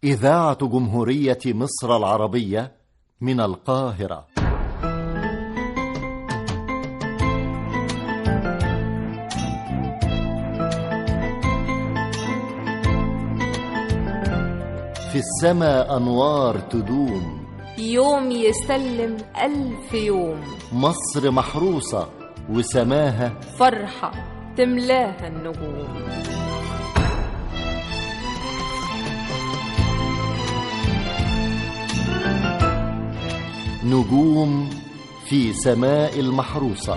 إذاعة جمهورية مصر العربية من القاهرة. في السماء أنوار تدوم، يوم يسلم 1000 يوم. مصر محروسة وسماها فرحة تملاها النجوم. نجوم في سماء المحروسة.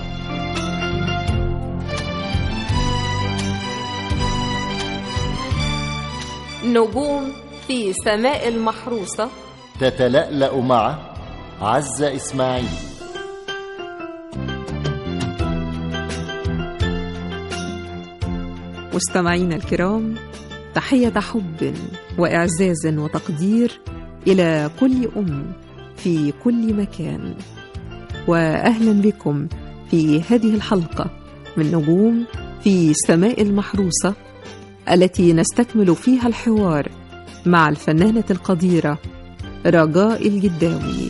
نجوم في سماء المحروسة تتلألأ مع عزة إسماعيل. مستمعينا الكرام، تحية حب وإعزاز وتقدير إلى كل أم في كل مكان، وأهلا بكم في هذه الحلقة من نجوم في سماء المحروسة، التي نستكمل فيها الحوار مع الفنانة القديرة رجاء الجداوي.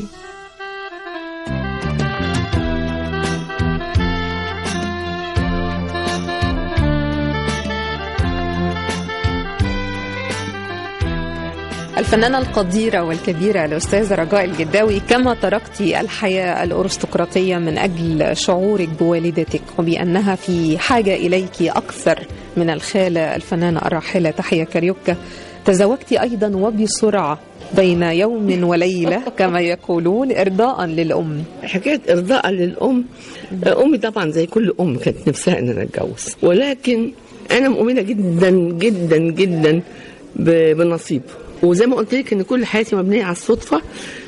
الفنانة القديرة والكبيرة الأستاذة رجاء الجداوي، كما تركت الحياة الأرستقراطية من أجل شعورك بوالدتك وبأنها في حاجة إليك أكثر من الخالة الفنانة الراحلة تحية كاريوكا، تزوجت أيضا وبسرعة بين يوم وليلة كما يقولون إرضاء للأم. حكاية إرضاء للأم، أمي طبعا زي كل أم كانت نفسها أن أنا أتجوز، ولكن أنا مؤمنة جدا جدا جدا بالنصيب، وزي ما قلت لك ان كل حياتي مبنيه على الصدفه.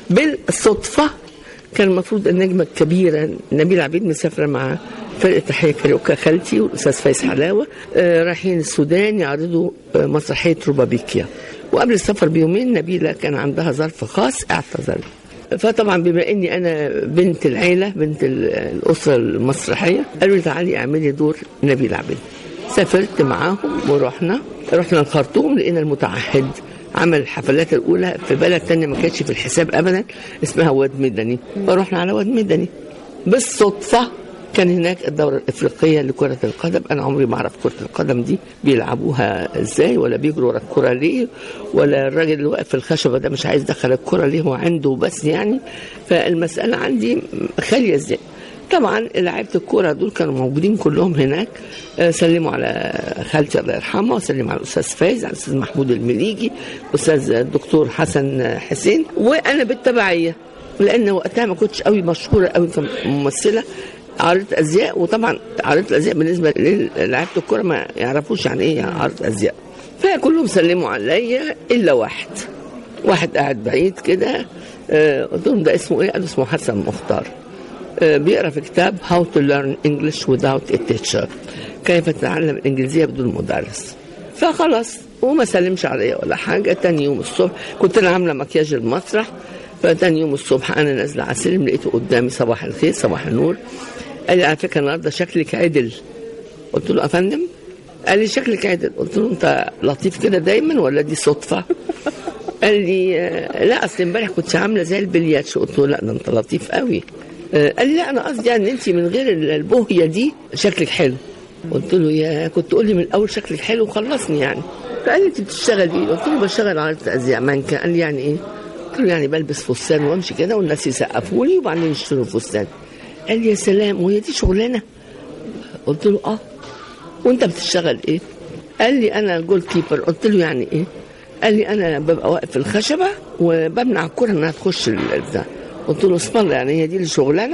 بالصدفه كان المفروض النجمه الكبيره نبيلة عبيد مسافره مع فرقه تحيه كاريوكا خالتي والاستاذ فايز حلاوه، رايحين السودان يعرضوا مسرحيه روبابيكيا، وقبل السفر بيومين نبيلة كان عندها ظرف خاص اعتذرت. فطبعا بما اني انا بنت العيله، بنت الاسره المسرحيه، قالوا لي تعالي اعملي دور نبيلة عبيد. سافرت معاهم ورحنا الخرطوم، لقينا المتعهد عمل الحفلات الأولى في بلد تانية ما كانتش في الحساب أبدا، اسمها واد مدني، فروحنا على واد مدني. بالصدفة كان هناك الدورة الإفريقية لكرة القدم. أنا عمري ما أعرف كرة القدم دي بيلعبوها إزاي، ولا بيجروا ورا الكرة ليه، ولا الراجل اللي واقف في الخشبة ده مش عايز يدخل الكرة ليه، هو عنده بس يعني. فالمسألة عندي خالية إزاي. طبعا لعيبه الكوره دول كانوا موجودين كلهم هناك، سلموا على خالتي الله يرحمها، وسلموا على الاستاذ فايز، على الاستاذ محمود المليجي، الاستاذ الدكتور حسن حسين، وانا بالتبعيه لان وقتها ما كنتش قوي مشهوره قوي كممثله، عارضه ازياء. وطبعا عارضه الازياء بالنسبه للعيبه الكوره ما يعرفوش يعني ايه عارضه ازياء، فكلهم سلموا عليا الا واحد قاعد بعيد كده. قلت لهم ده اسمه ايه؟ قالوا اسمه حسن مختار، بيقرأ في كتاب How to learn English without a teacher، كيف تتعلم الإنجليزية بدون مدرس. فخلاص وما سلمش عليا ولا حاجة. تاني يوم الصبح كنت أنا عاملة مكياج المسرح، فتاني يوم الصبح أنا نازلة على السلم لقيته قدامي، صباح الخير صباح النور. قال لي على فكرة النهاردة شكلك عدل. قلت له أفندم؟ قال لي شكلك عدل. قلت له أنت لطيف كده دايما ولا دي صدفة؟ قال لي لا أصل امبارح كنت عاملة زي البلياتش. قلت له لا ده أنت لطيف قوي. قال لي لا انا قصدي ان انت من غير البوهيه دي شكلك حلو. قلت له يا كنت تقول لي من الاول شكلك حلو وخلصني يعني. فقال لي انت بتشتغل ايه؟ قلت له بشتغل على ازياء مانكا. قال لي يعني ايه؟ قلت له يعني بلبس فستان وامشي كده والناس يسقفوا لي وبعدين يشتروا فستان. قال لي يا سلام، وهي دي شغلانه؟ قلت له اه. وانت بتشتغل ايه؟ قال لي انا الجول كيبر. قلت له يعني ايه؟ قال لي انا ببقى واقف في الخشبه وبمنع الكره انها تخش البتاع. قلت له اسم الله، يعني هي دي الشغلانه؟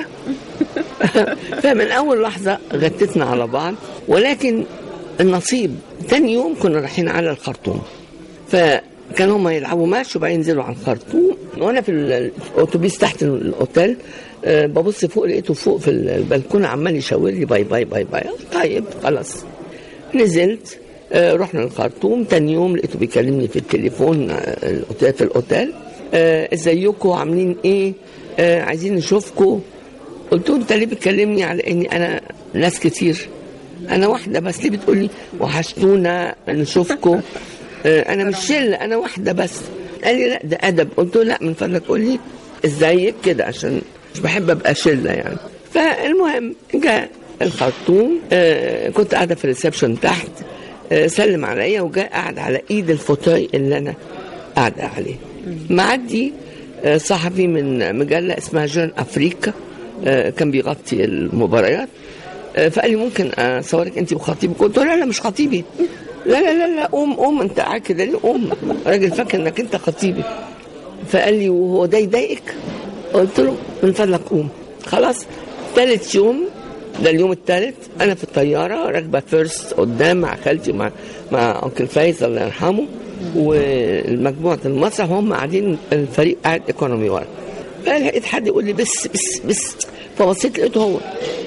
فمن اول لحظه غتتنا على بعض، ولكن النصيب تاني يوم كنا رايحين على الخرطوم، فكانوا هم يلعبوا ماتش وبعدين ينزلوا على الخرطوم، وانا في الاوتوبيس تحت الاوتيل ببص فوق لقيته فوق في البلكونه عمال يشاور لي باي باي باي باي. طيب خلاص نزلت، رحنا الخرطوم. تاني يوم لقيته بيكلمني في التليفون في الاوتيل، ازيكم عاملين ايه، عايزين نشوفكم. قلت له انت ليه بتكلمني على اني انا ناس كتير، انا واحده بس، ليه بتقولي وحشتونا نشوفكم؟ انا مش شله، انا واحده بس. قال لي لا ده ادب. قلت له لا من فضلك قول لي ازيك كده عشان مش بحب ابقى شله يعني. فالمهم جاء الخرطوم، كنت قاعده في الريسبشن تحت، سلم عليا وجاء قاعد على ايد الفوتاي اللي انا قاعده عليه. معدي صحفي من مجله اسمها جون افريكا، كان بيغطي المباريات، فقال لي ممكن اصورك انت وخطيبك؟ قلت له لا مش خطيبي. لا قوم انت قاعد كده ليه؟ قوم، راجل فاكر انك انت خطيبي. فقال لي وهو ده يضايقك؟ قلت له من فضلك قوم. خلاص ثالث يوم، ده اليوم الثالث، انا في الطياره راكبه فيرست قدام مع خالتي مع انكل فايز الله يرحمه والمجموعه المسرح، وهم قاعدين الفريق قاعد ايكونومي ورا. فلقيت حد يقول لي بس فبصيت لقيته هو.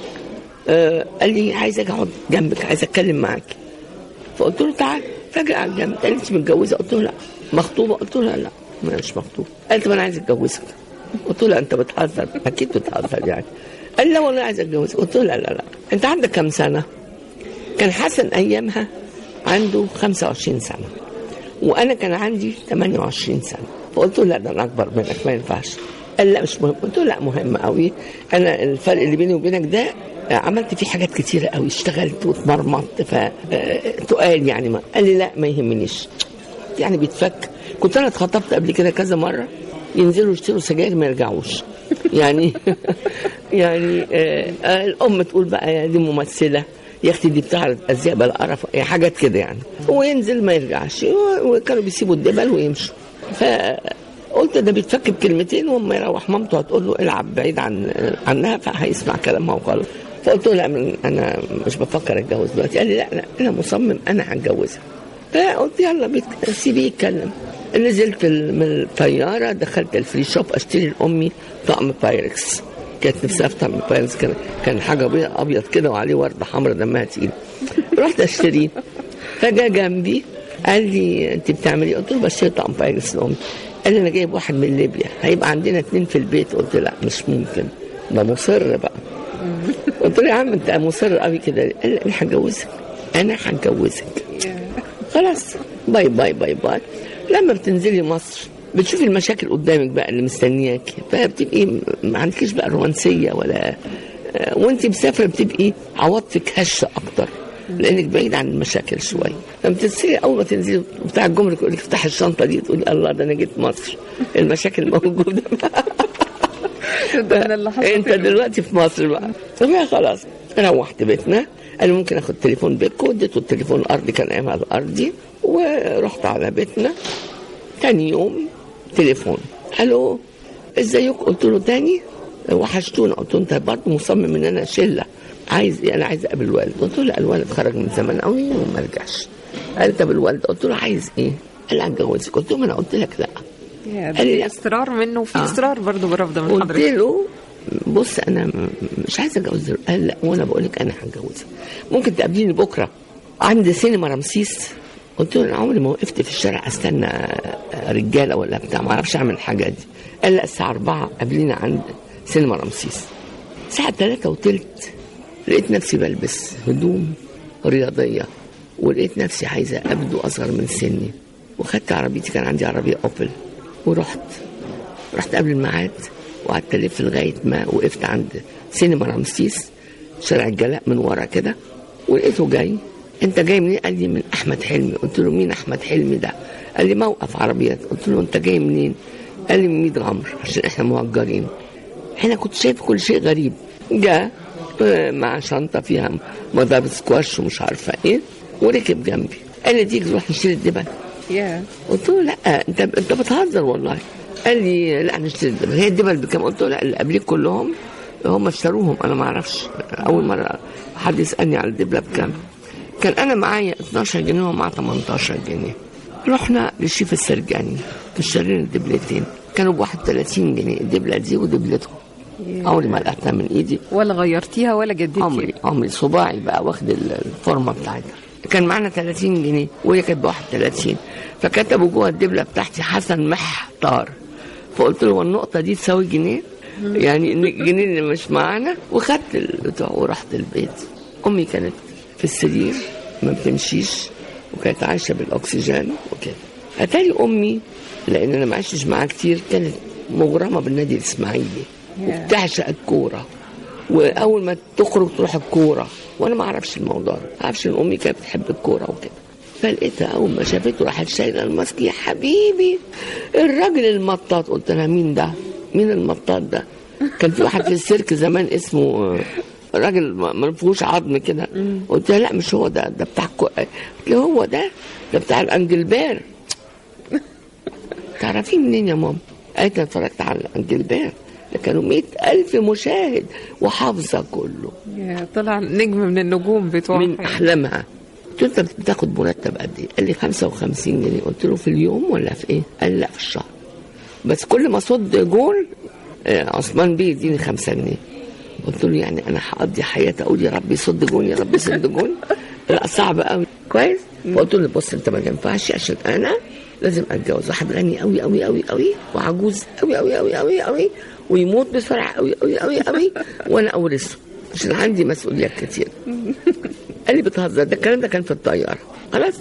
قال لي عايز اجي اقعد جنبك، عايز اتكلم معاك. فقلت له تعال. فجأة على الجنب قال لي انت متجوزه؟ قلت له لا. مخطوبه؟ قلت له لا انا مش مخطوبه. قال طب انا عايز اتجوزك. قلت له لا انت بتهزر، اكيد بتهزر يعني. قال لي لا والله عايز اتجوزك. قلت له لا انت عندك كم سنه؟ كان حسن ايامها عنده 25 سنه وانا كان عندي 28 سنه. فقلت له لا ده انا اكبر منك ما ينفعش. قال لا مش مهم. قلت له لا مهم قوي، انا الفرق اللي بيني وبينك ده عملت فيه حاجات كتيره قوي، اشتغلت واتمرمطت فتقال يعني. ما قال لي لا ما يهمنيش يعني بيتفك. كنت انا اتخطبت قبل كده كذا مره، ينزلوا يشتروا سجاير ما يرجعوش يعني يعني الام تقول بقى يا دي ممثله، يا اختي دي بتعرض ازياء بالقرف، حاجات كده يعني، وينزل ما يرجعش، وكانوا بيسيبوا الدبل ويمشوا. فقلت ده بيتفك بكلمتين، وما يروح مامته هتقول له العب بعيد عنها، فهيسمع كلامها وخلاص. فقلت له لا انا مش بفكر اتجوز دلوقتي. قال لي لا انا مصمم انا هتجوزها. فقلت يلا سيبيه يتكلم. نزلت من الطياره، دخلت الفري شوب اشتري لامي طقم بايركس، كانت نفسها في طقم بايركس، كان حاجه ابيض كده وعليه ورده حمراء دمها تقيل. رحت اشتريه، فجاء جنبي قال لي انت بتعملي؟ قلت له بشتري طقم بايركس لامي. قال لي انا جايب واحد من ليبيا، هيبقى عندنا 2 في البيت. قلت له لا مش ممكن، ده مصر بقى. قلت له يا عم انت مصر قوي كده. قال لي انا هتجوزك خلاص، باي باي باي باي. لما بتنزلي مصر بتشوفي المشاكل قدامك بقى اللي مستنياكي، فبتبقي ما عندكيش بقى رومانسيه ولا وانت مسافره، بتبقي عواطفك هشه اكتر لانك بعيد عن المشاكل شويه. لما تنزلي اول ما تنزلي بتاع الجمرك يقول لك افتحي الشنطه دي، تقولي الله ده انا جيت مصر، المشاكل موجوده انت دلوقتي في مصر بقى. طب خلاص روحت بيتنا. قال ممكن اخد تليفون بيتكم، اديته التليفون الارضي، كان ايامها الارضي، ورحت على بيتنا. تاني يوم تليفون، الو ازيك؟ قلت له تاني وحشتونا. قلت له انت برضه مصمم ان انا شله، انا عايز اقابل الوالد. قلت له لا الوالد خرج من زمان قوي وما رجعش. قال طب الوالد؟ قلت له عايز ايه؟ قال هتجوزك. قلت له ما انا قلت لك لا. قال لي اصرار منه، وفي اصرار برضه برفض من حضرتك. قلت له بص انا مش عايز اتجوز. قال لا وانا بقول لك انا هتجوزك، ممكن تقابليني بكره عند سينما رمسيس. قلت له انا عمري ما وقفت في الشارع استنى رجاله ولا بتاع، ما اعرفش اعمل الحاجات دي. قال لا الساعه 4 قابلينا عند سينما رمسيس. الساعه 3:15 لقيت نفسي بلبس هدوم رياضيه، ولقيت نفسي عايزه ابدو اصغر من سني، وخدت عربيتي، كان عندي عربيه اوبل، ورحت قبل الميعاد، وقعدت الف لغايه ما وقفت عند سينما رمسيس شارع الجلاء من ورا كده، ولقيته جاي. انت جاي منين؟ قال لي من احمد حلمي. قلت له مين احمد حلمي ده؟ قال لي موقف عربيات. قلت له انت جاي منين؟ قال لي من 100 غمر عشان احنا مهجرين. هنا كنت شايف كل شيء غريب. جاء مع شنطه فيها مضارب سكواش ومش عارفه ايه، وركب جنبي. قال لي تيجي نروح نشتري الدبل. قلت له لا انت بتهزر والله. قال لي لا نشتري الدبل. هي الدبل بكام؟ قلت له لا اللي قبليك كلهم هم اشتروهم، انا ما اعرفش، اول مره حد يسالني على الدبله بكام. كان انا معايا 12 جنيه ومعاه 18 جنيه. رحنا للشيف السرجاني اشترينا الدبلتين، كانوا ب 31 جنيه الدبله دي ودبلته. عمري ما قلعتها من ايدي ولا غيرتيها ولا جددتيها. عمري صباعي بقى واخد الفورمه بتاعتها. كان معانا 30 جنيه وهي كانت ب 31، فكتبوا جوه الدبله بتاعتي حسن محتار. فقلت له النقطه دي تساوي جنيه، يعني الجنيه اللي مش معانا. وخدت البتاع ورحت البيت. امي كانت في السرير ما بتمشيش، وكانت عايشه بالاكسجين وكده. اتاري امي لان انا ما عشتش معاها كتير كانت مغرمه بالنادي الاسماعيلي وبتعشق الكوره، واول ما تخرج تروح الكوره، وانا ما اعرفش الموضوع ده، ما اعرفش ان امي كانت بتحب الكوره وكده. فلقيتها اول ما شافته راحت شايله الماسك، يا حبيبي الراجل المطاط. قلت لها مين ده؟ مين المطاط ده؟ كان في واحد في السيرك زمان اسمه راجل ما فيهوش عظم كده. قلت لها لا مش هو ده، ده بتاع قلت له هو ده بتاع الانجلبير. تعرفيه منين يا ماما؟ قالت لي اتفرجت على الانجلبير، ده كانوا 100,000 مشاهد وحافظه كله. طلع نجم من النجوم بتوع من احلامها. قلت له انت بتاخد مرتب قد ايه؟ قال لي 55 جنيه. قلت له في اليوم ولا في ايه؟ قال لي لا في الشهر، بس كل ما صد جول عثمان بيه يديني 5 جنيه. قلت له يعني انا هقضي حياتي اقول يا رب يصد جول يا رب يصد جول؟ لا صعب قوي. كويس. فقلت له بص انت ما ينفعش، عشان انا لازم اتجوز واحد غني قوي قوي قوي قوي وعجوز قوي قوي قوي قوي قوي ويموت بسرعه قوي قوي قوي قوي وانا اورثه عشان عندي مسؤوليات كتير. قال لي بتهزر؟ ده الكلام ده كان في الطياره. خلاص.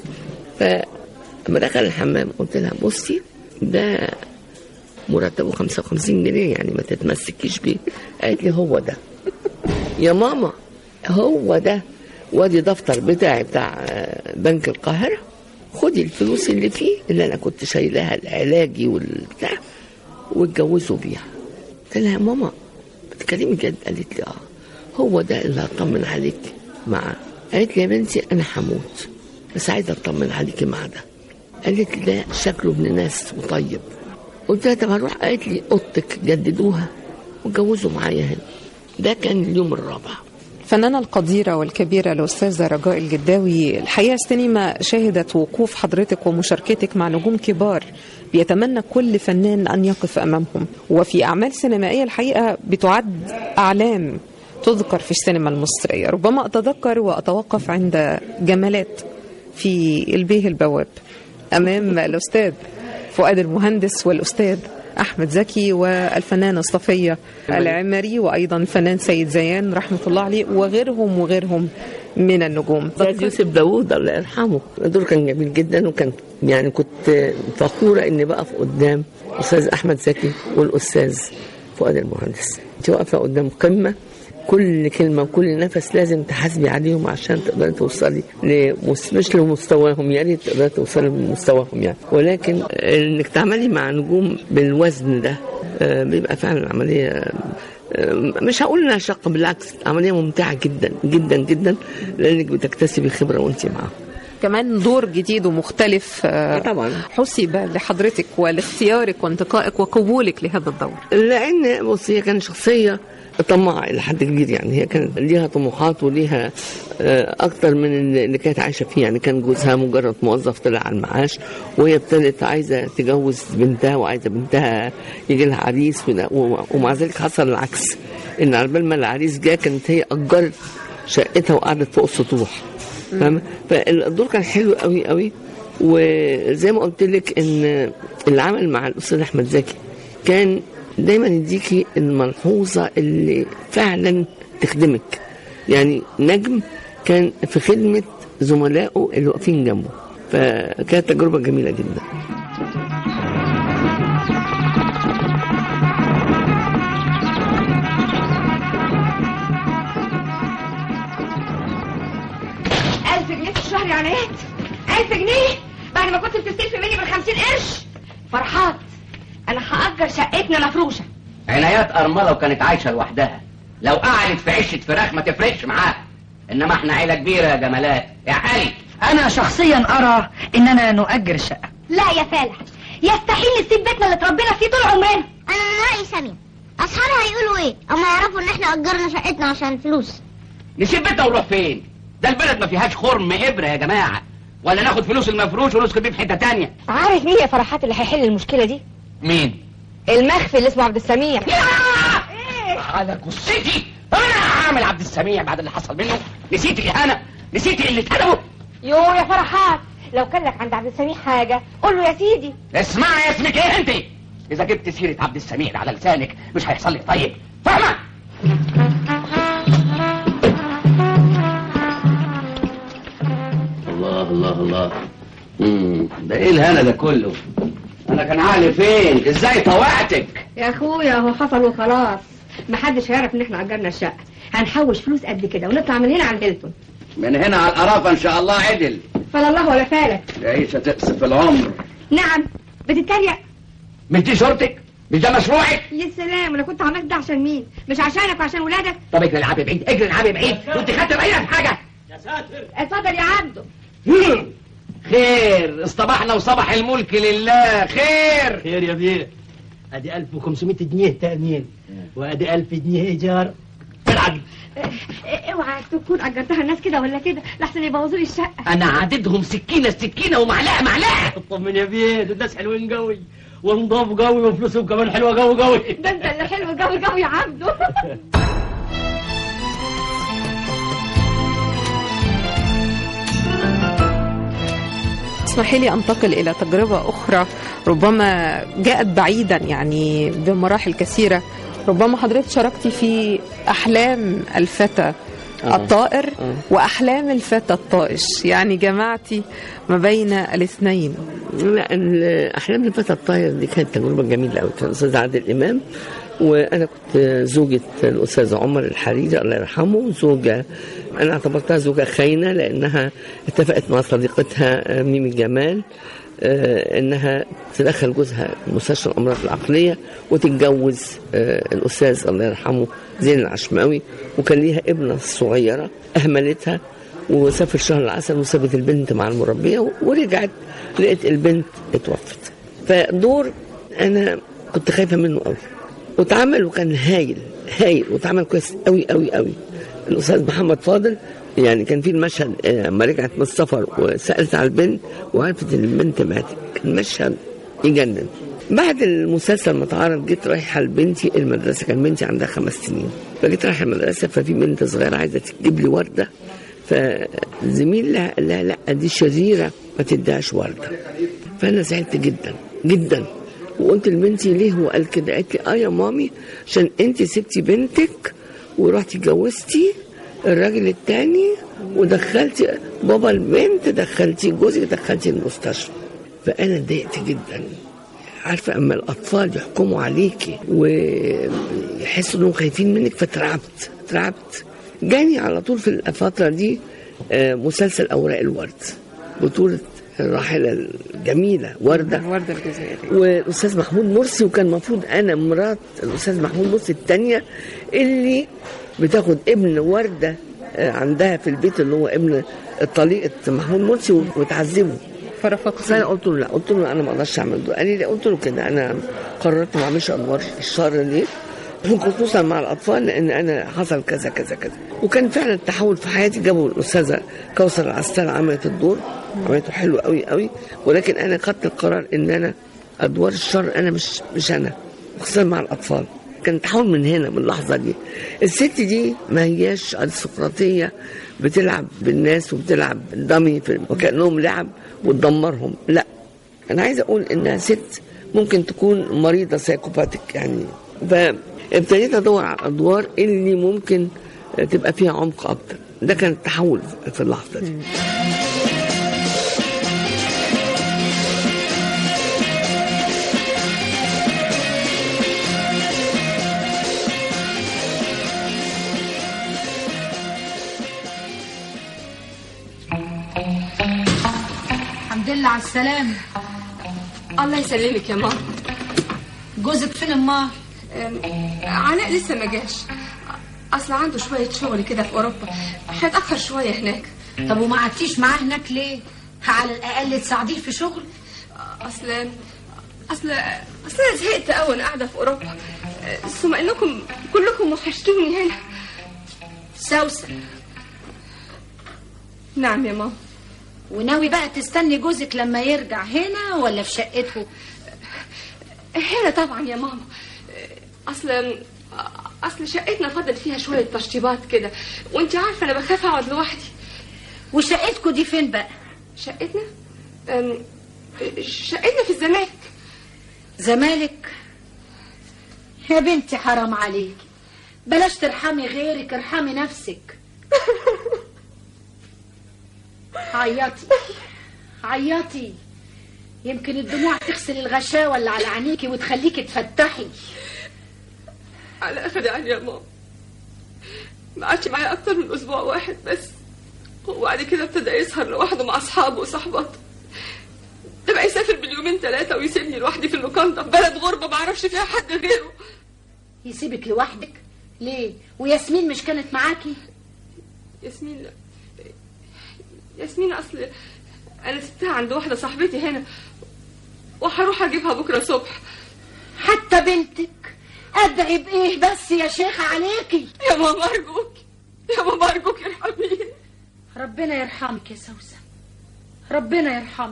فلما دخل الحمام قلت لها بصي ده مرتبه 55 جنيه يعني ما تتمسكيش بيه. قالت لي هو ده يا ماما، هو ده، وادي دفتر بتاعي بتاع بنك القاهرة، خدي الفلوس اللي فيه اللي انا كنت شايلها العلاجي والبتاع واتجوزوا بيها. قلت لها يا ماما بتكلمي جد؟ قالت لي هو ده اللي هطمن عليك معاه. قالت لي يا بنتي انا هموت بس عايزه اطمن عليكي مع ده. قالت لي ده شكله ابن ناس وطيب. قلت لها طب هروح. قالت لي اوضتك جددوها واتجوزوا معايا هنا. ده كان اليوم الرابع. الفنانة القديرة والكبيرة الأستاذة رجاء الجداوي، الحقيقة السينما شهدت وقوف حضرتك ومشاركتك مع نجوم كبار بيتمنى كل فنان أن يقف أمامهم، وفي أعمال سينمائية الحقيقة بتعد أعلام تذكر في السينما المصرية. ربما أتذكر وأتوقف عند جمالات في البيه البواب أمام الأستاذ فؤاد المهندس والأستاذ أحمد زكي والفنانة صفية العمري وأيضا الفنان سيد زيان رحمة الله عليه وغيرهم من النجوم. يوسف داوود الله يرحمه، دول كان جميل جدا، وكان يعني كنت فخورة إني بقف قدام أستاذ أحمد زكي والأستاذ فؤاد المهندس. أنت واقفة قدام قمة، كل كلمة وكل نفس لازم تحاسبي عليهم عشان تقدري توصلي مش لمستواهم، يعني تقدري توصلي لمستواهم يعني. ولكن انك تعملي مع نجوم بالوزن ده بيبقى فعلا عملية مش هقول انها شاقة، بالعكس عملية ممتعة جدا جدا جدا، لانك بتكتسبي خبرة وانت معاهم. كمان دور جديد ومختلف طبعا حسب لحضرتك ولاختيارك وانتقائك وقبولك لهذا الدور. لان بصي هي كانت شخصية طماعة إلى حد كبير، يعني هي كانت ليها طموحات وليها أكتر من اللي كانت عايشة فيه. يعني كان جوزها مجرد موظف طلع على المعاش، وهي ابتدت عايزة تجوز بنتها وعايزة بنتها يجي لها عريس، ومع ذلك حصل العكس، إن على بال ما العريس جاء كانت هي أجرت شقتها وقعدت فوق السطوح. فالدور كان حلو قوي قوي. وزي ما قلت لك إن العمل مع الأستاذ أحمد زكي كان دايما يديكي الملحوظة اللي فعلا تخدمك. يعني نجم كان في خدمة زملائه اللي واقفين جنبه، فكانت تجربة جميلة جدا. الشهر يعني ايه؟ 1000 جنيه بعد ما كنت بتستلفي مني بال50 قرش. فرحات انا هأجر شقتنا مفروشه. عنايات ارمله وكانت عايشه لوحدها، لو قعدت في عشه فراخ ما تفرقش معاها، انما احنا عيله كبيره يا جمالات يا علي. انا شخصيا ارى اننا نؤجر الشقه. لا يا فالح، يستحيل نسيب بيتنا اللي اتربينا فيه طول عمرنا. انا من رايي سمير، اصحابها هيقولوا ايه اما يعرفوا ان احنا اجرنا شقتنا عشان الفلوس. نسيب بيتنا ونروح فين؟ ده البلد ما فيهاش خرم ابره يا جماعه، ولا ناخد فلوس المفروش ونسكن بيه في حته تانية. عارف مين يا فرحات اللي هيحل المشكله دي؟ مين؟ المخفي اللي اسمه عبد السميع. ايه على قصتي انا هعمل عبد السميع بعد اللي حصل منه؟ نسيت الاهانه؟ نسيت اللي اتقلبوا؟ يو يا فرحات، لو كان لك عند عبد السميع حاجه قول له يا سيدي. اسمعي يا اسمك ايه انت؟ اذا جبت سيره عبد السميع على لسانك مش هيحصل لك طيب، فاهمه؟ الله الله الله، ده ايه الهنا ده كله؟ انا كان عقلي فين؟ ازاي طوعتك؟ يا اخويا هو حصل وخلاص، محدش هيعرف ان احنا اجرنا الشقه. هنحوش فلوس قد كده ونطلع من هنا على الهيلتون. من هنا على القرافه ان شاء الله عدل. فلا الله ولا فالك. عيشه تقصف العمر. نعم بتتريق؟ مش دي شرطك؟ مش ده مشروعك؟ يا سلام، انا كنت عملت ده عشان مين؟ مش عشانك وعشان ولادك؟ طب اجري العبي بعيد، اجري العبي بعيد. كنت خدت بعيدك في حاجه؟ يا ساتر. اتفضل يا عبده. خير، اصطبحنا وصبح الملك لله. خير خير يا بيه. ادي 1500 جنيه تأمين وادي 1000 جنيه ايجار. العب. اوعى تكون اجرتها الناس كده ولا كده لحسن يبوظوا لي الشقه. انا عددهم سكينه ومعلقه معلقه. اطمن يا بيه، دول ناس حلوين قوي ونضاف قوي وفلوسهم كمان حلوه قوي قوي. ده انت اللي حلو قوي قوي يا عبده. اسمحي لي أنتقل إلى تجربة أخرى ربما جاءت بعيدا يعني بمراحل كثيرة. ربما حضرتك شاركتي في أحلام الفتى الطائر وأحلام الفتى الطائش، يعني جمعتي ما بين الاثنين. لا، أحلام الفتى الطائر دي كانت تجربة جميلة أوي. كان الأستاذ عادل إمام وأنا كنت زوجة الأستاذ عمر الحريري الله يرحمه. زوجة أنا اعتبرتها زوجة خاينة لأنها اتفقت مع صديقتها ميمي جمال إنها تدخل جوزها مستشفى الأمراض العقلية وتتجوز الأستاذ الله يرحمه زين العشماوي. وكان ليها ابنة صغيرة أهملتها وسافر شهر العسل وسابت البنت مع المربية ورجعت لقيت البنت اتوفت. فدور أنا كنت خايفة منه قوي واتعمل وكان هايل واتعمل كويس قوي قوي قوي. الأستاذ محمد فاضل يعني كان في المشهد لما رجعت من السفر وسألت على البنت وعرفت ان البنت ماتت، كان مشهد يجنن. بعد المسلسل ما اتعرض جيت رايحه لبنتي المدرسه، كان بنتي عندها 5 سنين، فجيت رايحه المدرسه ففي بنت صغيره عايزه تجيب لي ورده، فزميل لها قال لها لا دي شريره ما تديهاش ورده. فانا زعلت جدا جدا وقلت لبنتي ليه هو قال كده؟ قالت لي يا مامي عشان انت سبتي بنتك ورحتي اتجوزتي الراجل التاني ودخلتي بابا البنت، دخلتي جوزك، دخلتي المستشفى. فانا اتضايقت جدا. عارفه اما الاطفال يحكموا عليكي ويحسوا انهم خايفين منك فترعبت. جاني على طول في الفتره دي مسلسل اوراق الورد بطوله الراحله الجميله ورده الجزائريه والاستاذ محمود مرسي، وكان المفروض انا مرات الاستاذ محمود مرسي الثانيه اللي بتاخد ابن ورده عندها في البيت اللي هو ابن طليقه محمود مرسي وتعذبه. فرفضت. فانا قلت له انا ما اقدرش اعمل ده. قال لي قلت له كده انا قررت ما اعملش ادوار الشر ليه خصوصا مع الاطفال لان انا حصل كذا كذا كذا. وكان فعلا التحول في حياتي. جابوا الاستاذه كوثر العسال عملت الدور، عملته حلو قوي قوي، ولكن انا خدت القرار ان انا ادوار الشر انا مش انا، خصوصا مع الاطفال. كان تحول من هنا من اللحظه دي. الست دي ما هياش ارستقراطيه بتلعب بالناس وبتلعب دمي وكانهم لعب وتدمرهم، لا. انا عايزه اقول انها ست ممكن تكون مريضه سايكوباتيك يعني. فابتديت ادور على الادوار اللي ممكن تبقى فيها عمق اكتر. ده كان التحول في اللحظه دي. الحمد لله على السلامة. الله يسلمك يا ماما. جوزك فين امال؟ علاء لسه ما جاش، اصل عنده شويه شغل كده في اوروبا، هيتاخر شويه هناك. طب وما قعدتيش معاه هناك ليه؟ على الاقل تساعديه في شغل. اصل انا زهقت قوي وانا قاعده في اوروبا، ثم انكم كلكم وحشتوني هنا. سوسن. نعم يا ماما. وناوي بقى تستني جوزك لما يرجع هنا ولا في شقته؟ هنا طبعا يا ماما. اصل شقتنا فضل فيها شويه تشطيبات كده، وانت عارفه انا بخاف اقعد لوحدي. وشقتكم دي فين بقى؟ شقتنا في الزمالك. زمالك؟ يا بنتي حرام عليكي، بلاش ترحمي غيرك، ارحمي نفسك. عيطي، يمكن الدموع تغسل الغشاوة اللي على عينيكي وتخليكي تفتحي. على اخر عيني يا ماما، ما عادش معايا اكتر من اسبوع واحد بس، وبعد كده ابتدى يسهر لوحده مع اصحابه وصحباته. ده بقى يسافر باليومين 3 ويسيبني لوحدي في اللوكاندا في بلد غربة ما اعرفش فيها حد غيره. يسيبك لوحدك ليه؟ وياسمين مش كانت معاكي؟ ياسمين اصل انا سبتها عند واحدة صاحبتي هنا، وهروح اجيبها بكرة صبح. حتى بنتك ادعي بايه بس يا شيخة عليكي؟ يا ماما ارجوك، يا ماما ارجوك ارحميني. ربنا يرحمك يا سوسن، ربنا يرحمك.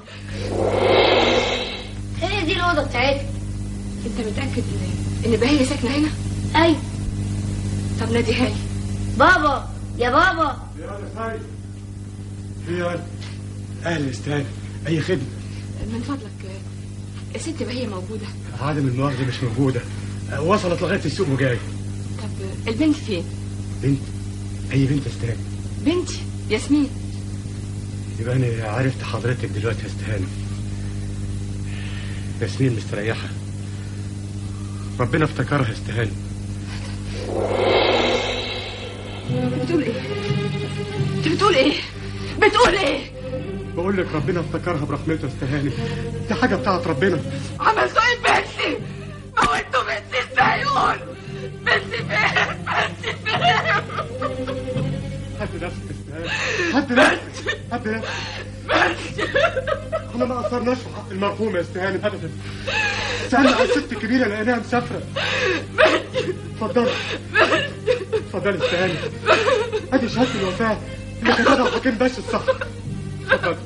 هي دي الأوضة بتاعتك. انت متأكد ان بهية ساكنة هنا؟ أيوة. طب ناديها لي. بابا يا بابا. يا سعيد. يا اهلا استاذ، اي خدمة؟ من فضلك يا ست بهية موجودة؟ عدم المؤاخذة مش موجودة، وصلت لغاية السوق وجاي. طب البنت فين؟ بنت؟ اي بنت يا استاذ؟ بنتي ياسمين. يبقى انا عرفت حضرتك دلوقتي يا استاذ. ياسمين مستريحة، ربنا افتكرها يا استاذ. بتقول ايه؟ انت بتقول ايه؟ بتقول ايه؟ بقول لك ربنا افتكرها برحمته يا استاذ، دي حاجة بتاعت ربنا. عملتوا ايه بنتي؟ موتوا بنتي ازاي؟ قول بنتي فين؟ بنتي فين؟ هد نفسك يا استاذ، هد نفسك، هد نفسك. احنا ما قصرناش في حق المرحوم يا استاذ ابدا. سألنا على الست الكبيرة لقيناها مسافرة. اتفضل اتفضل يا استاذ، ادي شهادة الوفاة اللي كتبها الحكيم باشا الصح. اتفضل.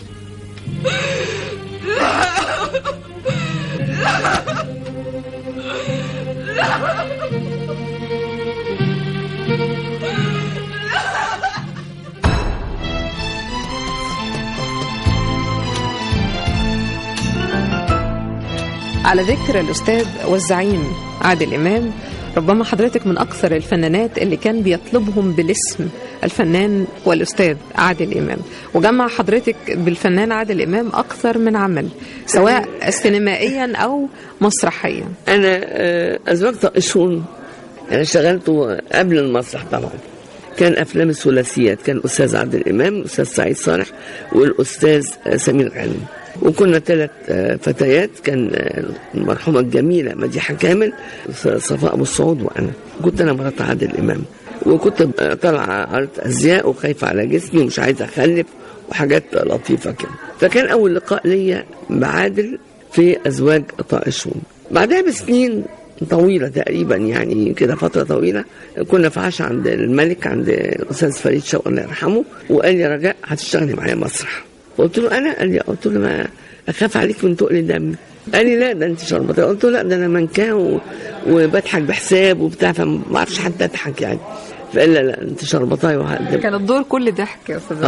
على ذكر الأستاذ والزعيم عادل إمام، ربما حضرتك من أكثر الفنانات اللي كان بيطلبهم بالاسم الفنان والأستاذ عادل إمام، وجمع حضرتك بالفنان عادل إمام أكثر من عمل سواء سينمائيا أو مسرحيا. أنا أزواج طائشون أنا اشتغلته قبل المسرح طبعا، كان أفلام الثلاثيات، كان الأستاذ عادل إمام، الأستاذ سعيد صالح، والأستاذ سمير غانم، وكنا 3 فتيات، كان المرحومة الجميلة مديحة كامل، صفاء أبو السعود، وأنا كنت أنا مرات عادل إمام، وكنت طالعة عرض أزياء وخايفة على جسمي ومش عايزة أخلف وحاجات لطيفة كده. فكان أول لقاء ليا بعادل في أزواج طائشون. بعدها بسنين طويلة تقريبا، يعني كده فترة طويلة، كنا في عشاء عند الملك عند الأستاذ فريد شوقي الله يرحمه، وقال لي رجاء هتشتغلي معايا مسرح. قلت له أنا؟ قال لي، قلت له ما أخاف عليك من تقل دم. قال لي لا ده أنت شربتي. قلت له لا ده أنا منكاه وبضحك بحساب وبتاع، فما بعرفش حتى أضحك يعني. فقال لا أنت شربتاي. كان الدور كل ضحك يا أستاذ.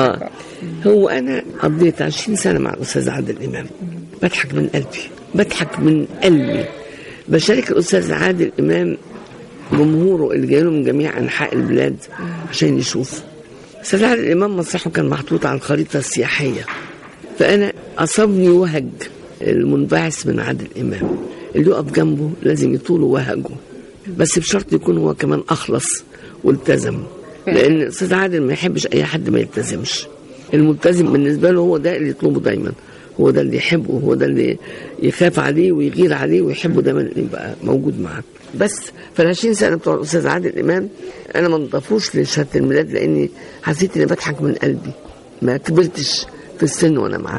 هو أنا قضيت 20 سنة مع الأستاذ عادل إمام، بضحك من قلبي، بضحك من قلبي، بشارك الأستاذ عادل إمام جمهوره اللي جاي له من جميع أنحاء البلاد عشان يشوف. الأستاذ عادل إمام مسرحه كان محطوط على الخريطة السياحية، فأنا أصابني وهج المنبعث من عادل إمام، اللي يقف جنبه لازم يطوله وهجه، بس بشرط يكون هو كمان أخلص والتزم، لأن الأستاذ عادل ما يحبش أي حد ما يلتزمش. الملتزم بالنسبة له هو ده اللي يطلبه دايما، هو ده اللي يحبه، هو ده اللي يخاف عليه ويغير عليه ويحبه دايما يبقى موجود معاه. بس في 20 سنة بتوع الأستاذ عادل إمام أنا ما انضافوش لشهادة الميلاد، لأني حسيت إني بضحك من قلبي، ما كبرتش في السن وأنا معاه.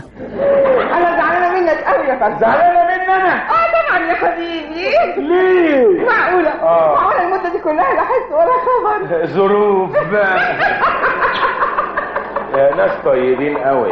أنا زعلانة منك قوي يا فندم. زعلانة مني أنا؟ طبعا يا حبيبي. ليه؟ معقولة؟ معقولة المدة دي كلها لا حس ولا خبر؟ ظروف بقى. يا ناس طيبين قوي.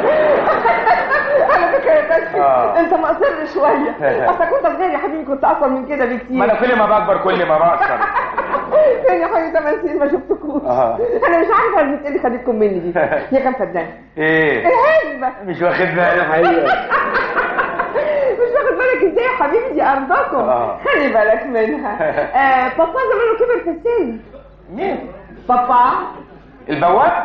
على فكرة يا باشا انت مقصر شوية. اصلا كنت صغير يا حبيبي، كنت اصغر من كده بكتير. ما انا كل ما بكبر كل ما بقصر. فين يا حبيبي 8 سنين ما شفتكوش. انا مش عارفة البنت اللي خدتكم مني دي هي كام فدان؟ ايه؟ الهزبة. مش واخد بالي حقيقة. مش واخد بالك ازاي يا حبيبي؟ دي ارضكم، خلي بالك منها. بابا زمانه كبر في السن. مين؟ بابا البواب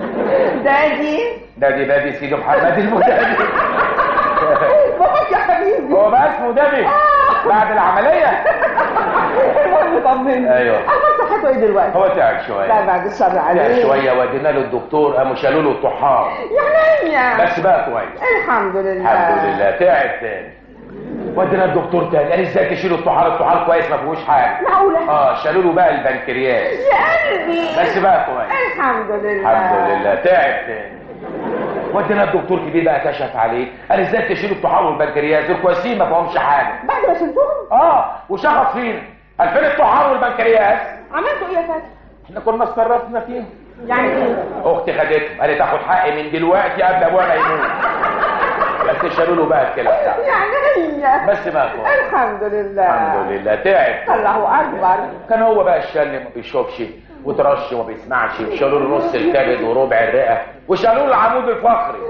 دادي سيدي محمد المدادي. باباك يا حبيبي. هو بقى اسمه دادي بعد العمليه. المهم طمني. ايوه. اخبار صحته ايه دلوقتي؟ هو تعب شويه. لا بعد الشر عليه. تعب شويه ودينا له الدكتور قاموا شالوا له الطحال. يعني بس بقى كويس. الحمد لله. الحمد لله. تعب تاني. ودينا الدكتور تاني قال ازاي تشيلوا الطحال كويس ما فيهوش حاجه. معقوله؟ شالوا له بقى البنكرياس. يا قلبي. بس بقى كويس. الحمد لله. الحمد لله. تعب تاني. ودينا الدكتور كبير بقى كشف عليه قال ازاي تشيلوا الطحال والبنكرياس دول كويسين ما فيهمش حاجه. بعد ما شلتهم؟ وشخص فينا قال فين الطحال والبنكرياس؟ عملتوا ايه يا فندم؟ احنا كنا اتصرفنا فيهم. يعني ايه؟ اختي خدتهم قالت تاخد حقي من دلوقتي قبل ابويا ما يموت. بس شالوا له بقى الكلى بتاعته. يعني هي بس بقى كويس. الحمد لله. الحمد لله. تعب. الله اكبر. كان هو بقى الشل ما بيشوفش وترش وما بيسمعش. شالوا له نص الكبد وربع الرئه وشالوا له العمود الفقري.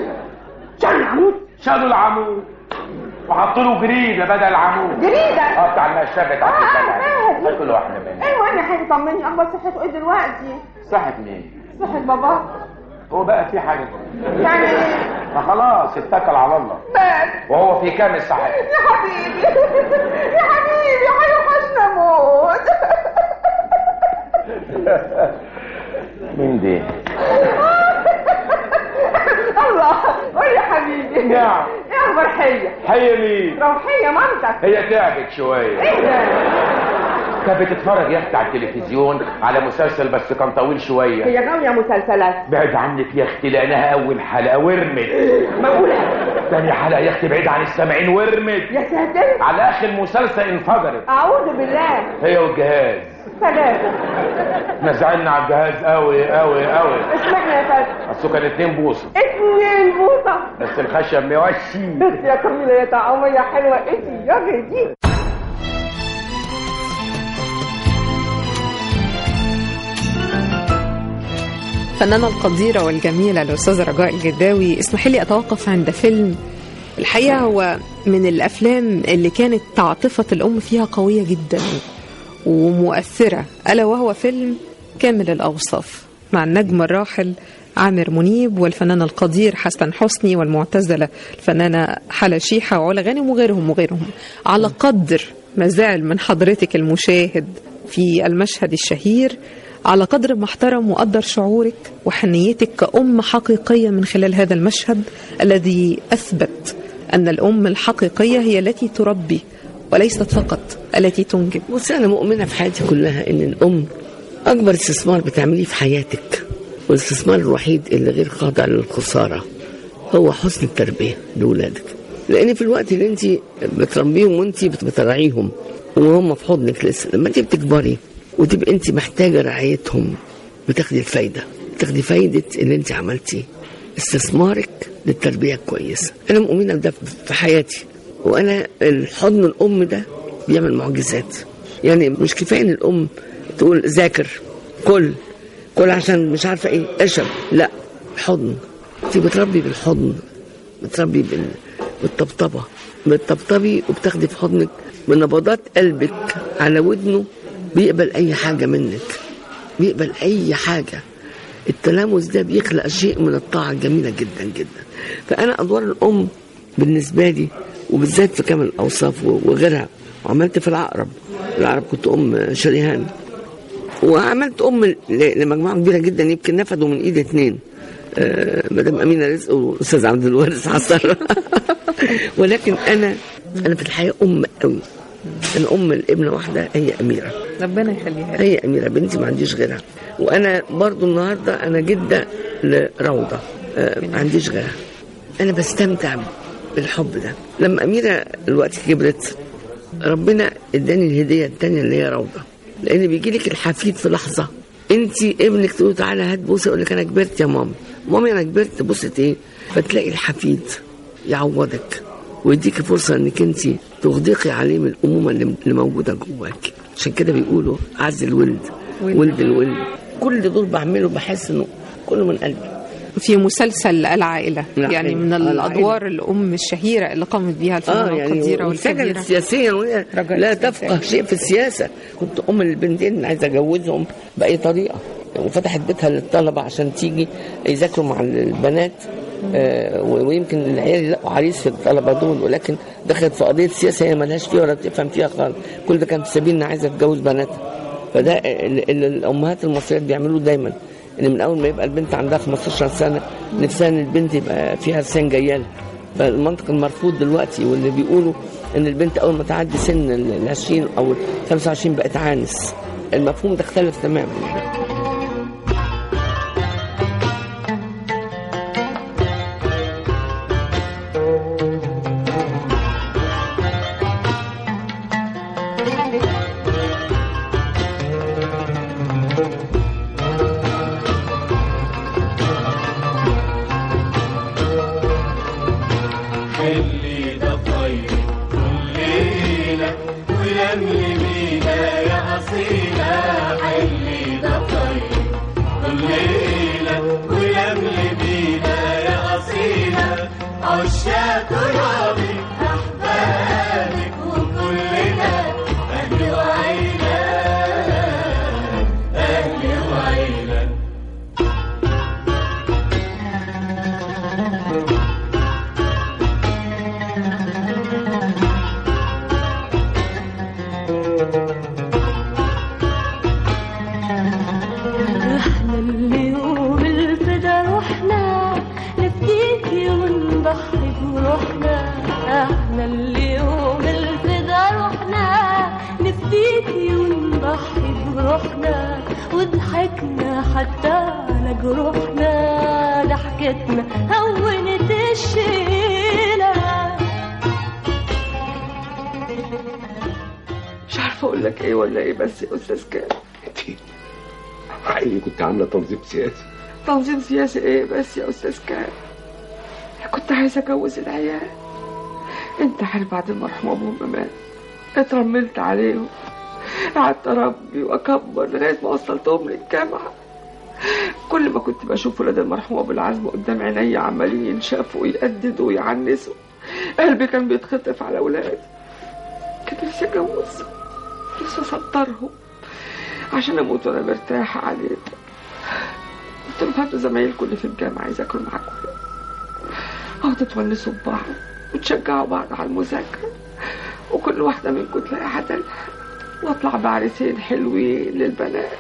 شالوا العمود وحطوا له جريده بدل العمود. جريده؟ بتاع المشرب بتاع البلد. كل واحده منهم. المهم يا حبيبي طمني اخبار صحته ايه دلوقتي؟ صحة مين؟ صحة بابا. هو بقى في حاجه يعني ايه؟ ما خلاص اتكل على الله. بس وهو في كامل صحته. يا حبيبي يا حبيبي هيوحشنا موت. مين دي؟ الله قول يا حبيبي. نعم. ايه اخبار حيه؟ حيه مين؟ روحيه مامتك. هي تعبت شويه. ايه ده؟ كانت بتتفرج يا اختي على التلفزيون على مسلسل بس كان طويل شويه. هي غاويه مسلسلات. بعد عنك يا اختي لانها اول حلقه ورمت. معقوله؟ ثاني حلقه يا اختي بعيد عن السامعين ورمت. يا ساتر. على اخر المسلسل انفجرت. اعوذ بالله. هي والجهاز. 3. احنا زعلنا على الجهاز قوي قوي قوي. اسمعني يا فندم. اصله كان 2 بوصه. 2 بوصه. بس الخشب موشي. بس يا كميله يا طعمه يا حلوه انت يا جديد. الفنانة القديرة والجميلة الأستاذة رجاء الجداوي. اسمحي لي أتوقف عند فيلم الحقيقة هو من الأفلام اللي كانت تعاطفة الأم فيها قوية جدا ومؤثرة، ألا وهو فيلم كامل الأوصاف مع النجم الراحل عامر منيب والفنان القدير حسن حسني والمعتزلة الفنانة حلا شيحة وعلا غانم وغيرهم. على قدر ما زعل من حضرتك المشاهد في المشهد الشهير، على قدر ما احترم وقدر شعورك وحنيتك كأم حقيقية من خلال هذا المشهد الذي أثبت أن الأم الحقيقية هي التي تربي وليست فقط التي تنجب. بص أنا مؤمنة في حياتي كلها أن الأم أكبر استثمار بتعمليه في حياتك، والاستثمار الوحيد اللي غير خاضع للخسارة هو حسن التربية لأولادك. لأن في الوقت اللي أنت بتربيهم وأنت بتراعيهم وهم في حضنك لسه، لما أنت بتكبري وتبقى أنت محتاجة رعايتهم بتاخدي الفايدة، بتاخدي فايدة اللي أنت عملتيه، استثمارك للتربية كويسة. أنا مؤمنة بده في حياتي، وأنا الحضن الأم ده بيعمل معجزات. يعني مش كفاية إن الأم تقول ذاكر كل عشان مش عارفة إيه اشرب، لا، حضن. أنت بتربي بالحضن، بتربي بالطبطبة، بتطبطبي وبتاخدي في حضنك بنبضات قلبك على ودنه، بيقبل أي حاجة منك، بيقبل أي حاجة. التلامس ده بيخلق شيء من الطاعة جميلة جدا جدا. فأنا أدوار الأم بالنسبة لي وبالذات في كامل الأوصاف وغيرها، وعملت في العقرب كنت أم شريهان، وعملت أم لمجموعة كبيرة جدا يمكن نفدوا من إيد 2 مدام أمينة رزق والأستاذ عبد الوارث حصر. ولكن أنا في الحياة أم قوي. أنا أم الابنة واحدة هي أميرة، ربنا يخليها، هي أميرة بنتي ما عنديش غيرها. وأنا برضو النهاردة أنا جدة لروضة ما عنديش غيرها. أنا بستمتع بالحب ده. لما أميرة الوقت كبرت ربنا اداني الهدية التانية اللي هي روضة، لأن بيجي لك الحفيد في لحظة أنت ابنك تقول تعالى هات بوسة، يقول لك أنا كبرت يا مامي أنا كبرت، بوسة إيه؟ فتلاقي الحفيد يعوضك ويديك فرصة انك انت تغدقي عليه من الامومة اللي موجودة جواك. عشان كده بيقولوا عز الولد ولد الولد. كل دول بعمله بحس انه كله من قلبي. في مسلسل العائلة يعني من الأدوار الأم الشهيرة اللي قامت بيها الفنانة القديرة والكبيرة سياسيا وهي لا تفقه شيء في السياسة. كنت أم البنتين عايزة أجوزهم بأي طريقة، وفتحت بيتها للطلبة عشان تيجي يذاكروا مع البنات، ويمكن العيال يلاقوا عريس في الطلبة دول، ولكن دخلت في قضية سياسة هي ملهاش فيها ولا بتفهم فيها خالص. كل ده كان في سبيل انها عايزة تتجوز بناتها. فده اللي الأمهات المصريات بيعملوه دايما، ان من اول ما يبقى البنت عندها 15 سنة نفسها ان البنت يبقى فيها لسان جيال. فالمنطق المرفوض دلوقتي واللي بيقولوا ان البنت اول ما تعدي سن 20 او 25 بقت عانس، المفهوم ده اختلف تماما. وضحكنا حتى على جروحنا، ضحكتنا هونت الشيلة. مش عارفه اقول لك ايه ولا ايه بس يا استاذ كامل. انت حقيقي كنت عامله تنظيم سياسي؟ تنظيم سياسي ايه بس يا استاذ كامل؟ كنت عايزه اجوز العيال. انت عارف بعد المرحوم ابوهم مات اترملت عليهم، قعدت اربي واكبر لغايه ما وصلتهم للجامعه. كل ما كنت بشوف ولاد المرحوم ابو العزم قدام عيني عمالين ينشافوا ويقددوا ويعنسوا، قلبي كان بيتخطف على اولادي. كنت نفسي اتجوزهم، نفسي اسطرهم عشان اموت وانا مرتاحه عليهم. قلت لهم هاتوا زمايلكم اللي في الجامعه يذاكروا معاكم او تتونسوا ببعض وتشجعوا بعض على المذاكره، وكل واحده منكم تلاقي عدلها، واطلع بعرسين حلوين للبنات.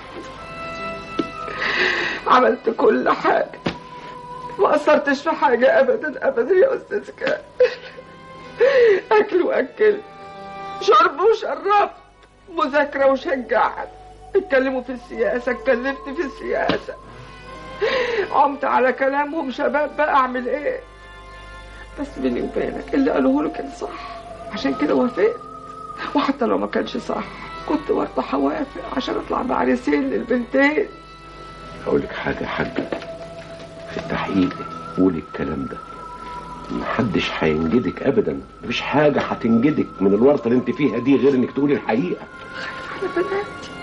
عملت كل حاجه، ما قصرتش في حاجه ابدا ابدا يا استاذ كامل. اكل واكلت، شرب وشربت، مذاكره وشجعت. اتكلموا في السياسه اتكلمت في السياسه، قمت على كلامهم شباب بقى اعمل ايه؟ بس بيني وبينك اللي قالوه له كان صح، عشان كده وافقت. وحتى لو ما كانش صح كنت برضه هوافق عشان اطلع بعرسين للبنتين. اقول لك حاجه يا حاجه، في التحقيق قولي الكلام ده، محدش هينجدك ابدا، مفيش حاجه هتنجدك من الورطه اللي انت فيها دي غير انك تقولي الحقيقه. على بناتي.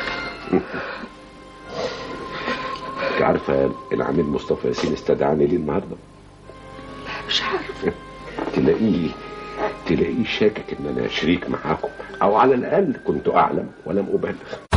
انت عارفه العميد مصطفى ياسين استدعاني ليه النهارده؟ مش عارفه. تلاقيه شاكك ان انا شريك معاكم، او على الاقل كنت اعلم ولم ابالغ.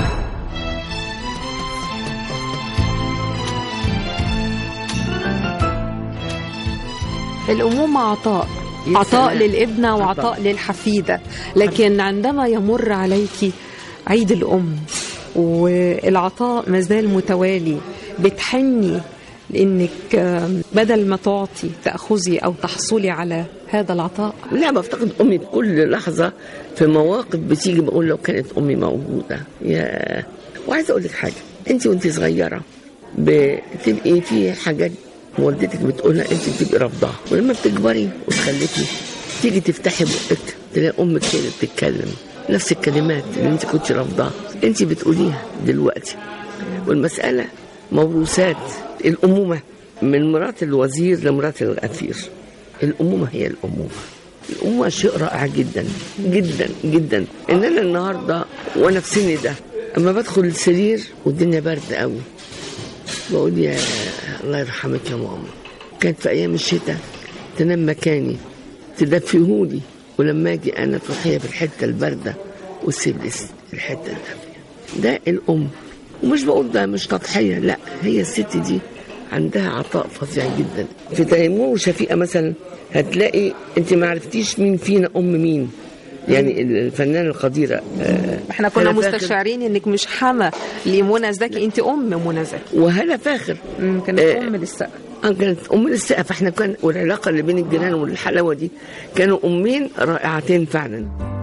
الأمومة عطاء للابنة وعطاء للحفيدة، لكن عندما يمر عليك عيد الأم والعطاء مازال متوالي، بتحني لأنك بدل ما تعطي تأخذي أو تحصلي على هذا العطاء؟ لا، بفتقد أمي بكل لحظة. في مواقف بتيجي بقول لو كانت أمي موجودة. وعايزة أقول لك حاجة، أنت وأنت صغيرة بتبقي في حاجات والدتك بتقولها أنت بتبقي رافضاها، ولما بتكبري وتخلفي تيجي تفتحي بقك تلاقي أمك هي اللي بتتكلم نفس الكلمات اللي أنت كنت رافضاها أنت بتقوليها دلوقتي. والمسألة موروثات. الأمومة من مرات الوزير لمرات الغفير، الأمومة هي الأمومة. الأمومة شيء رائع جدا جدا جدا. إن أنا النهاردة وأنا في سني ده أما بدخل السرير والدنيا برد قوي بقول يا الله يرحمك يا ماما، كانت في أيام الشتاء تنام مكاني تدفيهولي، ولما أجي أنا تروحيها في الحتة الباردة وتسيب لي الحتة الدافية. ده الأم ومش بقول ده مش تضحية، لا، هي الست دي عندها عطاء فظيع جدا. في تيمور وشفيقة مثلا هتلاقي انت ما عرفتيش مين فينا مين، يعني الفنانة القديرة. احنا كنا مستشعرين انك مش حما لمنى زكي، انت منى زكي. وهلا فاخر كانت للسقا. كانت للسقا. فاحنا كان والعلاقة اللي بين الجيران والحلاوة دي كانوا أمين رائعتين فعلا.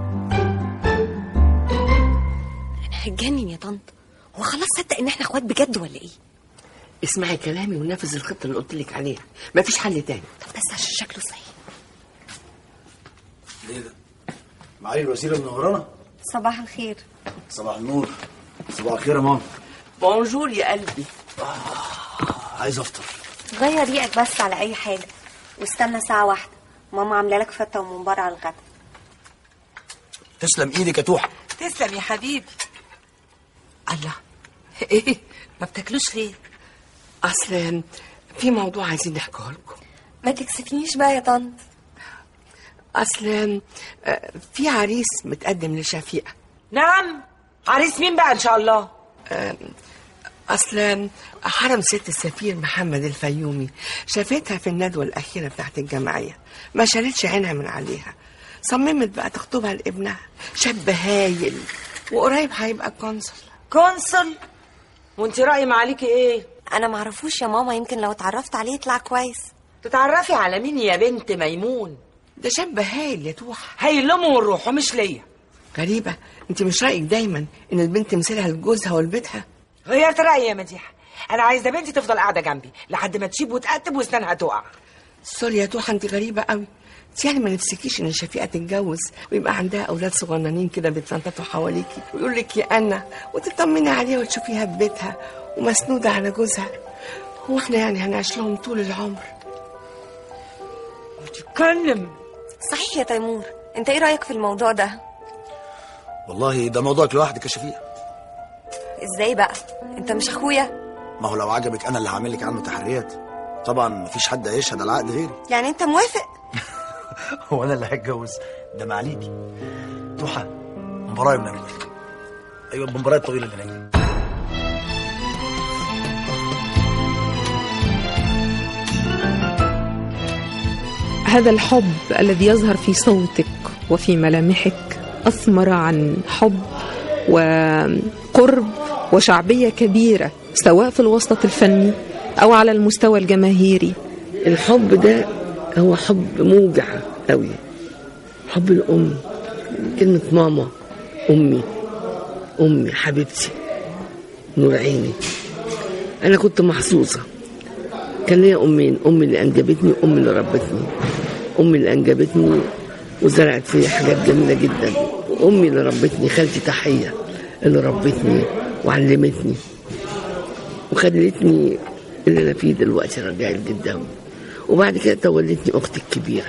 انا هتجنن يا طنط، هو خلاص صدق ان احنا اخوات بجد ولا ايه؟ اسمعي كلامي ونفذ الخطة اللي قلت لك عليها، مفيش حل تاني. بس عشان شكله صحيح. ليه ده؟ معالي الوزيرة منورانا؟ صباح الخير. صباح النور. صباح الخير يا ماما. بونجور يا قلبي. عايز افطر. غير ريقك بس على اي حاجه واستنى ساعه واحده، ماما عامله لك فته وممبار على الغدا. تسلم ايدك يا توحة. تسلم يا حبيبي. الله، ايه ما بتاكلوش ليه؟ اصل في موضوع عايزين نحكيه لكم. ما تكسفنيش بقى يا طنط. اصل في عريس متقدم لشفيقة. نعم، عريس مين بقى ان شاء الله؟ اصل حرم ست السفير محمد الفيومي شافتها في الندوة الأخيرة بتاعت الجمعية، ما شالتش عينها من عليها، صممت بقى تخطبها لابنها، شاب هايل وقريب هيبقى قنصل. قنصل؟ وانت رأي معاليكي ايه؟ انا معرفوش يا ماما، يمكن لو اتعرفت عليه يطلع كويس. تتعرفي على مين يا بنت ميمون؟ ده شاب هايل يا توحة. هايل لامه والروح ومش ليا. غريبة، انت مش رأيك دايما ان البنت مثلها لجوزها ولبيتها؟ غيرت رأيي يا مديحة، انا عايزه بنتي تفضل قاعده جنبي لحد ما تشيب وتقتب واسنانها تقع. سوري يا توحة، انت غريبة قوي. يعني ما نفسكيش ان شفيقة تتجوز ويبقى عندها اولاد صغننين كده بيتنططوا حواليكي ويقول لك يا انا، وتطمني عليها وتشوفيها في بيتها ومسنودة على جوزها؟ هو احنا يعني هنعيش لهم طول العمر؟ بتتكلم صحيح يا تيمور، انت ايه رأيك في الموضوع ده؟ والله ده موضوعك لوحدك يا شفيقة. ازاي بقى؟ انت مش اخويا؟ ما هو لو عجبك انا اللي هعمل لك عنه تحريات. طبعا مفيش حد هيشهد على العقد غيري. يعني انت موافق؟ هو انا اللي هتجوز؟ ده معليكي. توحة، مباراة من امريكا. ايوه المباراة الطويلة اللي هناك. هذا الحب الذي يظهر في صوتك وفي ملامحك أثمر عن حب وقرب وشعبية كبيرة، سواء في الوسط الفني أو على المستوى الجماهيري. الحب ده هو حب موجع قوي، حب الأم. كلمة ماما، أمي حبيبتي نور عيني. أنا كنت محظوظة، كان ليا أمين، أمي اللي أنجبتني وأمي اللي ربتني. أمي اللي أنجبتني وزرعت فيا حاجات جميلة جدا، وأمي اللي ربتني خالتي تحية اللي ربتني وعلمتني وخلتني اللي أنا فيه دلوقتي رجعت جدا. وبعد كده تولدتني أختي الكبيرة.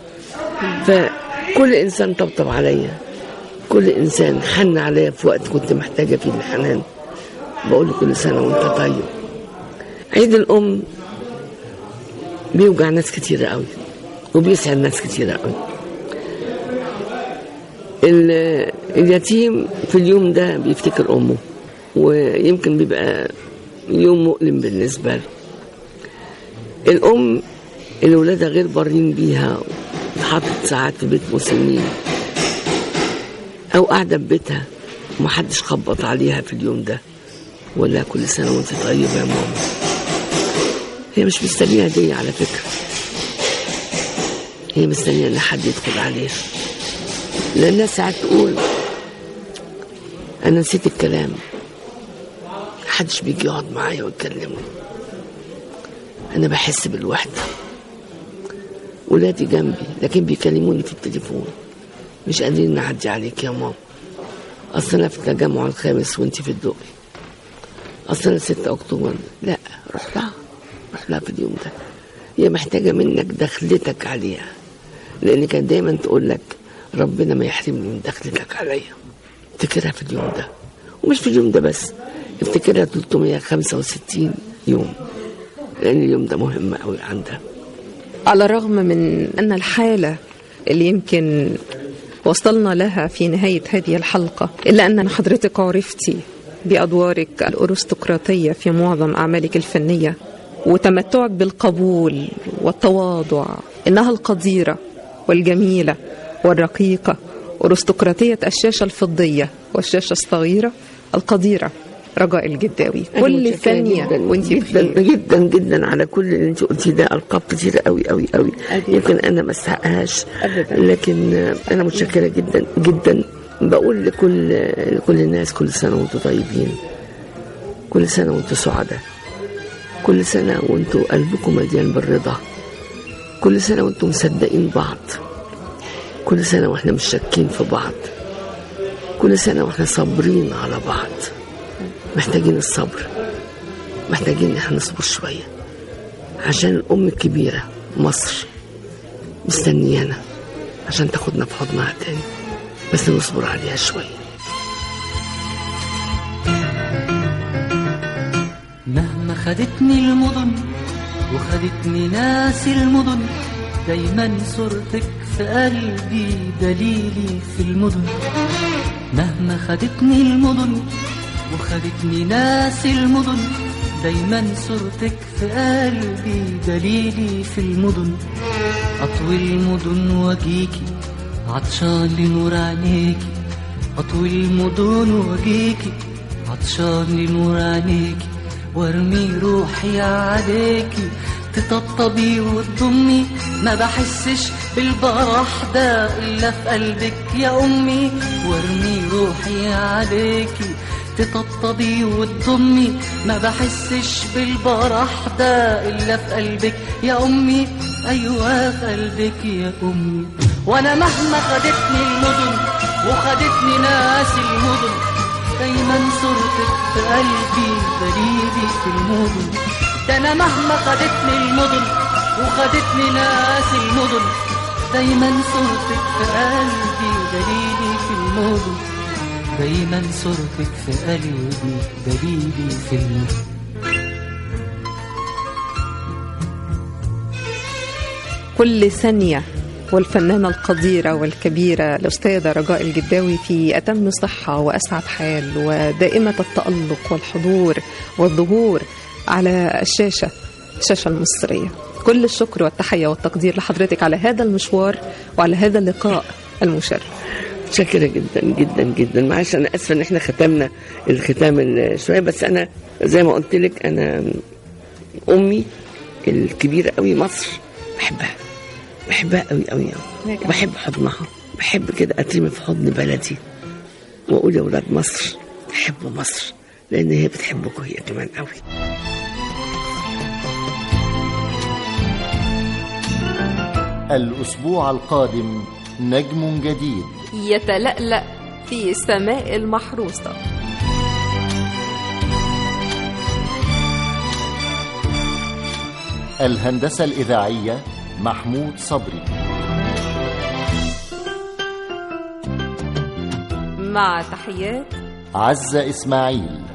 فكل إنسان طبطب عليا، كل إنسان حن عليا في وقت كنت محتاجة فيه الحنان. بقول كل سنة وانت طيب. عيد الأم بيوجع ناس كتيرة قوي وبيسعد ناس كتيرة قوي. اليتيم في اليوم ده بيفتكر أمه، ويمكن بيبقى يوم مؤلم بالنسبة له. الأم اللي ولادها غير بارين بيها اتحطت ساعات في بيت مسنين أو قاعدة في بيتها ومحدش خبط عليها في اليوم ده ولا كل سنة وانت طيبة يا ماما. هي مش مستنية هدية على فكرة، هي مستنية ان حد يدخل عليها، لأن الناس ساعات تقول أنا نسيت الكلام، محدش بيجي يقعد معايا ويتكلمني، أنا بحس بالوحدة. ولادي جنبي لكن بيكلموني في التليفون، مش قادرين نعدي عليك يا ماما، أصل أنا في التجمع الخامس وانتي في الدقي، أصل أنا 6 أكتوبر. لا، روح لها في اليوم ده، هي محتاجة منك دخلتك عليها، لأن كانت دايما تقول لك ربنا ما يحرمني من دخلتك عليا. افتكرها في اليوم ده، ومش في اليوم ده بس، افتكرها 365 يوم، لأن اليوم ده مهم قوي عندها. على الرغم من أن الحالة اللي يمكن وصلنا لها في نهاية هذه الحلقة، إلا أن حضرتك عرفتي بأدوارك الأرستقراطية في معظم أعمالك الفنية وتمتعك بالقبول والتواضع، إنها القديرة والجميلة والرقيقة، أرستقراطية الشاشة الفضية والشاشة الصغيرة، القديرة رجاء الجداوي. كل ثانية وانت جدا جدا جدا على كل اللي انت قلتيه ده. ألقاب كتيرة قوي قوي قوي، يمكن أنا ما استحقهاش، لكن أنا متشكرة جدا جدا. بقول لكل الناس كل سنة وانتم طيبين، كل سنة وانتم سعداء، كل سنة وانتم قلبكم مليان بالرضا، كل سنة وانتم مصدقين بعض، كل سنة واحنا مش شاكين في بعض، كل سنة واحنا صابرين على بعض. محتاجين الصبر، محتاجين احنا نصبر شوية عشان الأم الكبيرة مصر مستنيانا عشان تاخدنا في حضنها تاني، بس نصبر عليها شوية. مهما خدتني المدن وخدتني ناس المدن، دايما صورتك في قلبي دليلي في المدن. مهما خدتني المدن وخدتني ناس المدن، دايما صورتك في قلبي دليلي في المدن. أطوي المدن واجيكي عطشان لنور عينيكي، أطوي المدن واجيكي عطشان لنور عينيكي، وارمي روحي عليكي تطبطبي وتضمي. ما بحسش بالبرح ده إلا في قلبك يا أمي، وارمي روحي عليكي تطبطبي وتضمي. ما بحسش بالبرح ده إلا في قلبك يا أمي، أيوة في قلبك يا أمي. وأنا مهما خدتني المدن وخدتني ناس المدن، دايما صورتك في قلبي دليلي في المدن. ده أنا مهما خدتني المدن وخدتني ناس المدن، دايما صورتك في قلبي دليلي في المدن، دايما صورتك في قلبي دليلي في المدن. كل ثانية والفنانة القديرة والكبيرة الأستاذة رجاء الجداوي في أتم صحة وأسعد حال، ودائمة التألق والحضور والظهور على الشاشة المصرية. كل الشكر والتحية والتقدير لحضرتك على هذا المشوار وعلى هذا اللقاء المشرف. شاكرة جدا جدا جدا. معلش أنا أسفة إن إحنا ختمنا الختام شوية، بس أنا زي ما قلت لك أنا أمي الكبيرة قوي مصر بحبها قوي قوي قوي، بحب حضنها، بحب كده أترمي في حضن بلدي وأقول يا ولاد مصر بحبوا مصر، لأن هي بتحبكم هي كمان قوي. الأسبوع القادم نجم جديد يتلألأ في سماء المحروسة. الهندسة الإذاعية محمود صبري، مع تحيات عزة إسماعيل.